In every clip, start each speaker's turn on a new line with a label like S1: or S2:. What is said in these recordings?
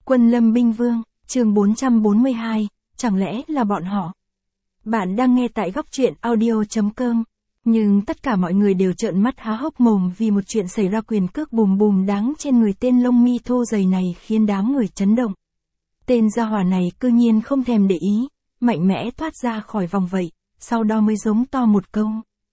S1: Quân Lâm Binh Vương, chương 442, chẳng lẽ là bọn họ? Bạn đang nghe tại góc truyện audio.com, nhưng tất cả mọi người đều trợn mắt há hốc mồm vì một chuyện xảy ra quyền cước bùm bùm đáng trên người tên lông mi thô dày này khiến đám người chấn động. Tên gia hỏa này cư nhiên không thèm để ý, mạnh mẽ thoát ra khỏi vòng vậy, sau đó mới giống to một câu.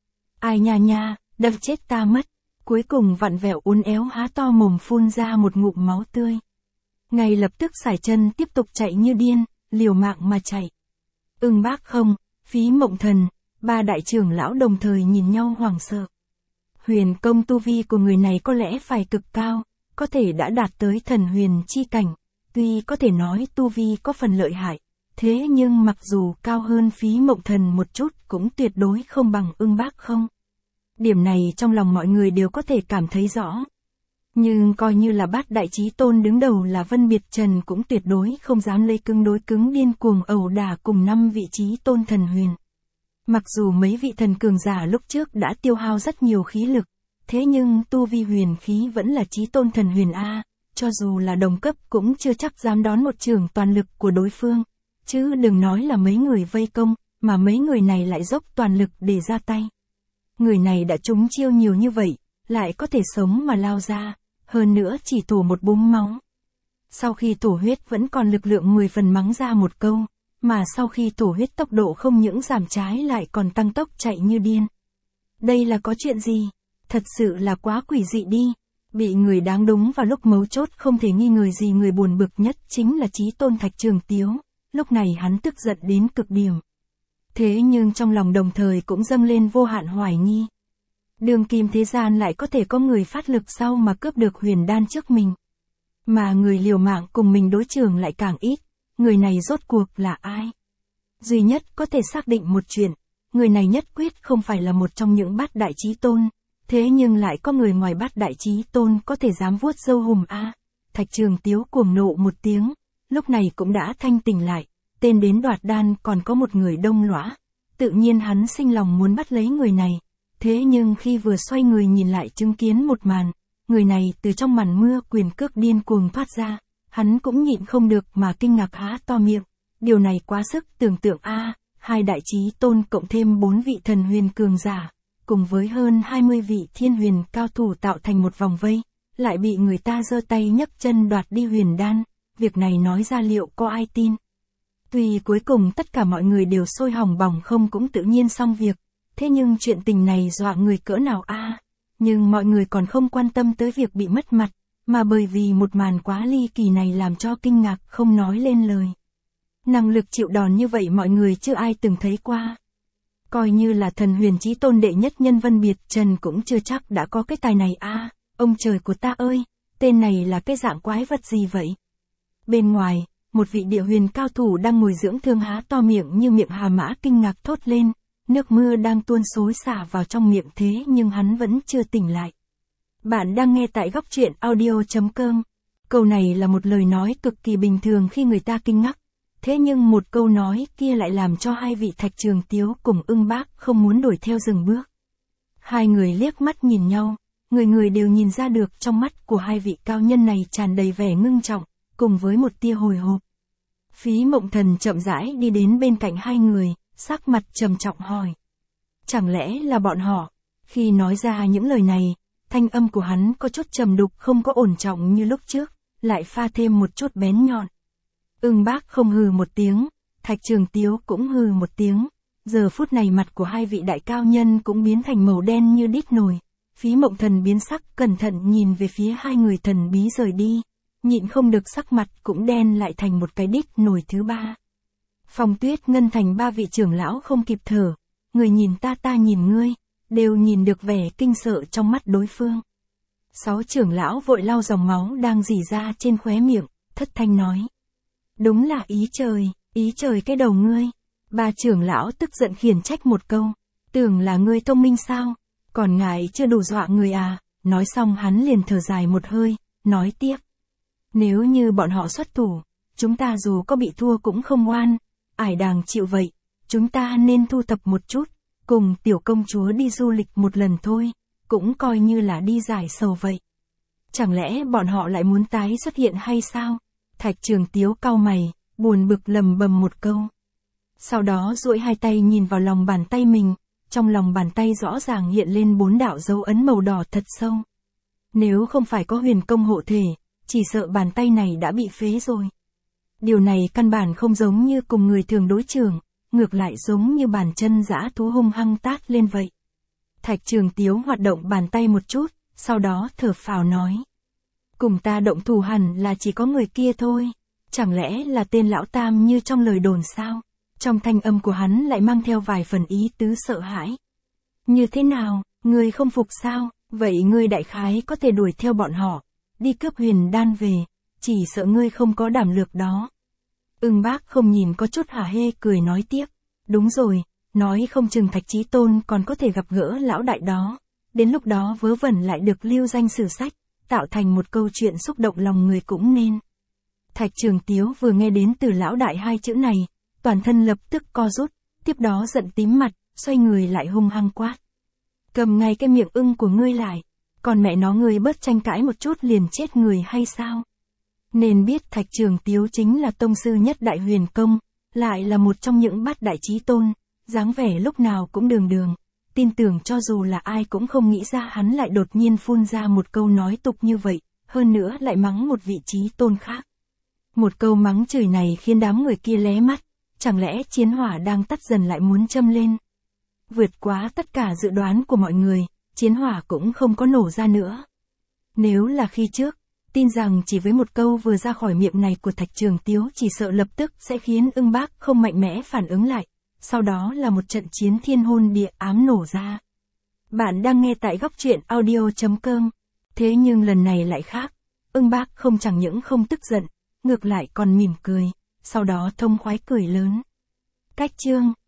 S1: Ai nha nha, đâm chết ta mất, cuối cùng vặn vẹo uốn éo há to mồm phun ra một ngụm máu tươi. Ngay lập tức sải chân tiếp tục chạy như điên, liều mạng mà chạy. Ưng Bác Không, Phí Mộng Thần, ba đại trưởng lão đồng thời nhìn nhau hoảng sợ. Huyền công tu vi của người này có lẽ phải cực cao, có thể đã đạt tới thần huyền chi cảnh, tuy có thể nói tu vi có phần lợi hại, thế nhưng mặc dù cao hơn Phí Mộng Thần một chút cũng tuyệt đối không bằng Ưng Bác Không. Điểm này trong lòng mọi người đều có thể cảm thấy rõ. Nhưng coi như là bát đại chí tôn đứng đầu là Vân Biệt Trần cũng tuyệt đối không dám lấy cứng đối cứng điên cuồng ẩu đả cùng 5 vị chí tôn thần huyền. Mặc dù mấy vị thần cường giả lúc trước đã tiêu hao rất nhiều khí lực, thế nhưng tu vi huyền khí vẫn là chí tôn thần huyền A, cho dù là đồng cấp cũng chưa chắc dám đón một chưởng toàn lực của đối phương, chứ đừng nói là mấy người vây công, mà mấy người này lại dốc toàn lực để ra tay. Người này đã trúng chiêu nhiều như vậy, lại có thể sống mà lao ra, hơn nữa chỉ thủ một búng máu. Sau khi thủ huyết vẫn còn lực lượng 10 phần mắng ra một câu, mà sau khi thủ huyết tốc độ không những giảm trái lại còn tăng tốc chạy như điên. Đây là có chuyện gì? Thật sự là quá quỷ dị đi. Bị người đáng đúng vào lúc mấu chốt không thể nghi ngờ gì, người buồn bực nhất chính là chí tôn Thạch Trường Tiếu, lúc này hắn tức giận đến cực điểm. Thế nhưng trong lòng đồng thời cũng dâng lên vô hạn hoài nghi. Đường kim thế gian lại có thể có người phát lực sau mà cướp được huyền đan trước mình. Mà người liều mạng cùng mình đối trường lại càng ít, người này rốt cuộc là ai? Duy nhất có thể xác định một chuyện, người này nhất quyết không phải là một trong những bát đại chí tôn, thế nhưng lại có người ngoài bát đại chí tôn có thể dám vuốt râu hùm a. Thạch Trường Tiếu cuồng nộ một tiếng, lúc này cũng đã thanh tỉnh lại, tên đến đoạt đan còn có một người đông lõa, tự nhiên hắn sinh lòng muốn bắt lấy người này. Thế nhưng khi vừa xoay người nhìn lại chứng kiến một màn, người này từ trong màn mưa quyền cước điên cuồng thoát ra, hắn cũng nhịn không được mà kinh ngạc há to miệng, điều này quá sức tưởng tượng a, hai đại chí tôn cộng thêm 4 vị thần huyền cường giả, cùng với hơn 20 vị thiên huyền cao thủ tạo thành một vòng vây, lại bị người ta giơ tay nhấc chân đoạt đi huyền đan, việc này nói ra liệu có ai tin? Tuy cuối cùng tất cả mọi người đều sôi hỏng bỏng không cũng tự nhiên xong việc. Thế nhưng chuyện tình này dọa người cỡ nào a? Nhưng mọi người còn không quan tâm tới việc bị mất mặt, mà bởi vì một màn quá ly kỳ này làm cho kinh ngạc không nói lên lời. Năng lực chịu đòn như vậy mọi người chưa ai từng thấy qua. Coi như là thần huyền chí tôn đệ nhất nhân Vân Biệt Trần cũng chưa chắc đã có cái tài này a. Ông trời của ta ơi, tên này là cái dạng quái vật gì vậy? Bên ngoài, một vị địa huyền cao thủ đang ngồi dưỡng thương há to miệng như miệng hà mã kinh ngạc thốt lên. Nước mưa đang tuôn xối xả vào trong miệng thế nhưng hắn vẫn chưa tỉnh lại. Bạn đang nghe tại góc truyện audio.com. Câu này là một lời nói cực kỳ bình thường khi người ta kinh ngạc. Thế nhưng một câu nói kia lại làm cho hai vị Thạch Trường Tiếu cùng Ưng Bác không muốn đuổi theo dừng bước. Hai người liếc mắt nhìn nhau, người người đều nhìn ra được trong mắt của hai vị cao nhân này tràn đầy vẻ ngưng trọng, cùng với một tia hồi hộp. Phí Mộng Thần chậm rãi đi đến bên cạnh hai người, sắc mặt trầm trọng hỏi. Chẳng lẽ là bọn họ? Khi nói ra những lời này, thanh âm của hắn có chút trầm đục không có ổn trọng như lúc trước, lại pha thêm một chút bén nhọn. Ưng Bác Không hừ một tiếng, Thạch Trường Tiếu cũng hừ một tiếng. Giờ phút này mặt của hai vị đại cao nhân cũng biến thành màu đen như đít nồi. Phí Mộng Thần biến sắc cẩn thận nhìn về phía hai người thần bí rời đi, nhịn không được sắc mặt cũng đen lại thành một cái đít nồi thứ ba. Phong Tuyết Ngân Thành ba vị trưởng lão không kịp thở, người nhìn ta nhìn ngươi, đều nhìn được vẻ kinh sợ trong mắt đối phương. 6 trưởng lão vội lau dòng máu đang rỉ ra trên khóe miệng, thất thanh nói. Đúng là ý trời cái đầu ngươi. Ba trưởng lão tức giận khiển trách một câu, tưởng là ngươi thông minh sao, còn ngại chưa đủ dọa người à, nói xong hắn liền thở dài một hơi, nói tiếp. Nếu như bọn họ xuất thủ, chúng ta dù có bị thua cũng không oan. Ải đàng chịu vậy, chúng ta nên thu thập một chút, cùng tiểu công chúa đi du lịch một lần thôi, cũng coi như là đi giải sầu vậy. Chẳng lẽ bọn họ lại muốn tái xuất hiện hay sao? Thạch Trường Tiếu cau mày, buồn bực lầm bầm một câu. Sau đó duỗi hai tay nhìn vào lòng bàn tay mình, trong lòng bàn tay rõ ràng hiện lên 4 đạo dấu ấn màu đỏ thật sâu. Nếu không phải có huyền công hộ thể, chỉ sợ bàn tay này đã bị phế rồi. Điều này căn bản không giống như cùng người thường đối chưởng, ngược lại giống như bàn chân dã thú hung hăng tát lên vậy. Thạch Trường Tiếu hoạt động bàn tay một chút, sau đó thở phào nói. Cùng ta động thủ hẳn là chỉ có người kia thôi, chẳng lẽ là tên lão tam như trong lời đồn sao? Trong thanh âm của hắn lại mang theo vài phần ý tứ sợ hãi. Như thế nào, ngươi không phục sao? Vậy ngươi đại khái có thể đuổi theo bọn họ, đi cướp huyền đan về, chỉ sợ ngươi không có đảm lược đó. Ưng Bác không nhìn có chút hả hê cười nói tiếp. Đúng rồi, nói không chừng Thạch Chí Tôn còn có thể gặp gỡ lão đại đó. Đến lúc đó vớ vẩn lại được lưu danh sử sách, tạo thành một câu chuyện xúc động lòng người cũng nên. Thạch Trường Tiếu vừa nghe đến từ lão đại hai chữ này, toàn thân lập tức co rút, tiếp đó giận tím mặt, xoay người lại hung hăng quát. Cầm ngay cái miệng ưng của ngươi lại, còn mẹ nó ngươi bớt tranh cãi một chút liền chết người hay sao? Nên biết Thạch Trường Tiếu chính là tông sư nhất đại huyền công, lại là một trong những bát đại chí tôn, dáng vẻ lúc nào cũng đường đường, tin tưởng cho dù là ai cũng không nghĩ ra hắn lại đột nhiên phun ra một câu nói tục như vậy, hơn nữa lại mắng một vị chí tôn khác. Một câu mắng chửi này khiến đám người kia lé mắt, chẳng lẽ chiến hỏa đang tắt dần lại muốn châm lên? Vượt quá tất cả dự đoán của mọi người, chiến hỏa cũng không có nổ ra nữa. Nếu là khi trước, tin rằng chỉ với một câu vừa ra khỏi miệng này của Thạch Trường Tiếu chỉ sợ lập tức sẽ khiến Ưng Bác không mạnh mẽ phản ứng lại, sau đó là một trận chiến thiên hôn địa ám nổ ra. Bạn đang nghe tại góc truyện audio.com, thế nhưng lần này lại khác, Ưng Bác không chẳng những không tức giận, ngược lại còn mỉm cười, sau đó thông khoái cười lớn. Cách chương